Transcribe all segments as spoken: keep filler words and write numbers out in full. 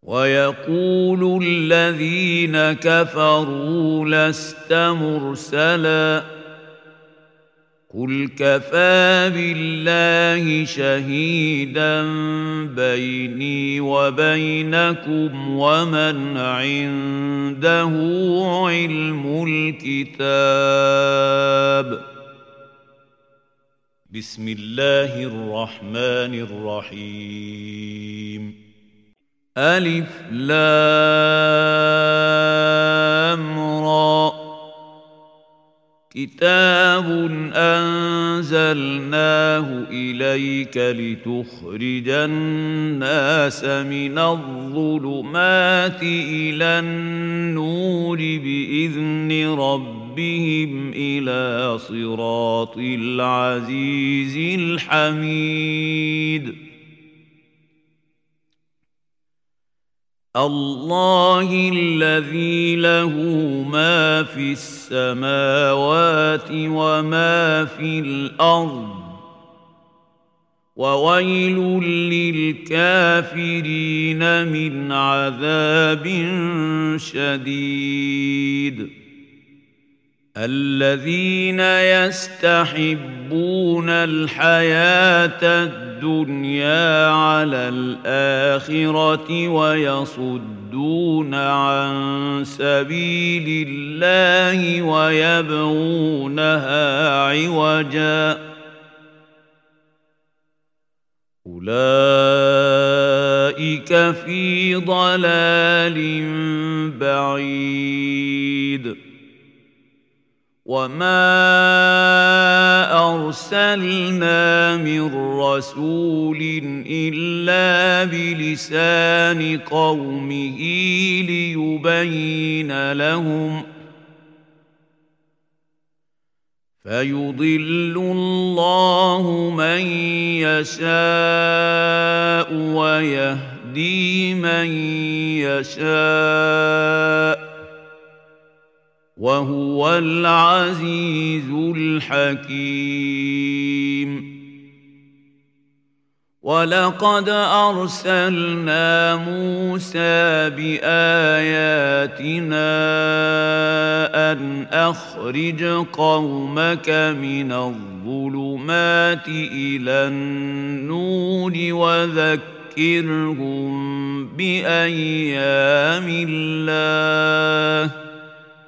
ويقول الذين كفروا لست مرسلا قل كفى بالله شهيدا بيني وبينكم ومن عنده علم الكتاب. بسم الله الرحمن الرحيم. ألف لام را كتاب أنزلناه إليك لتخرج الناس من الظلمات إلى النور بإذن ربهم إلى صراط العزيز الحميد. الله الذي له ما في السماوات وما في الأرض وويل للكافرين من عذاب شديد. الذين يستحبون الحياة الدنيا على الآخرة ويصدون عن سبيل الله ويبغونها عوجا أولئك في ضلال بعيد. وما أرسلنا من رسول إلا بلسان قومه ليبين لهم فيضل الله من يشاء ويهدي من يشاء وهو العزيز الحكيم. ولقد أرسلنا موسى بآياتنا أن أخرج قومك من الظلمات إلى النور وذكرهم بأيام الله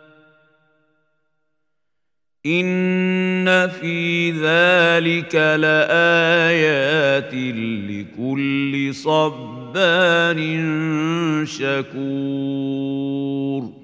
إن في ذلك لآيات لكل صبار شكور.